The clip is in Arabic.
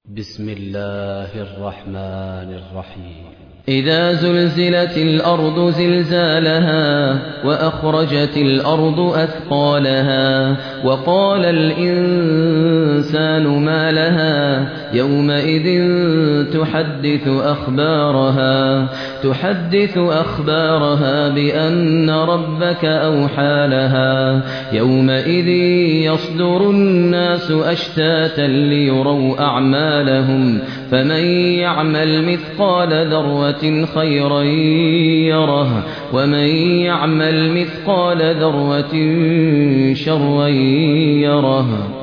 بسم الله الرحمن الرحيم إذا زلزلت الأرض زلزالها وأخرجت الأرض أثقالها وقال الإنسان ما لها يومئذ تحدث أخبارها بأن ربك أوحى لها يومئذ يصدر الناس أشتاتا ليروا أعمالهم فمن يعمل مثقال ذرة خيرا يره ومن يعمل مثقال ذرة شرا يره.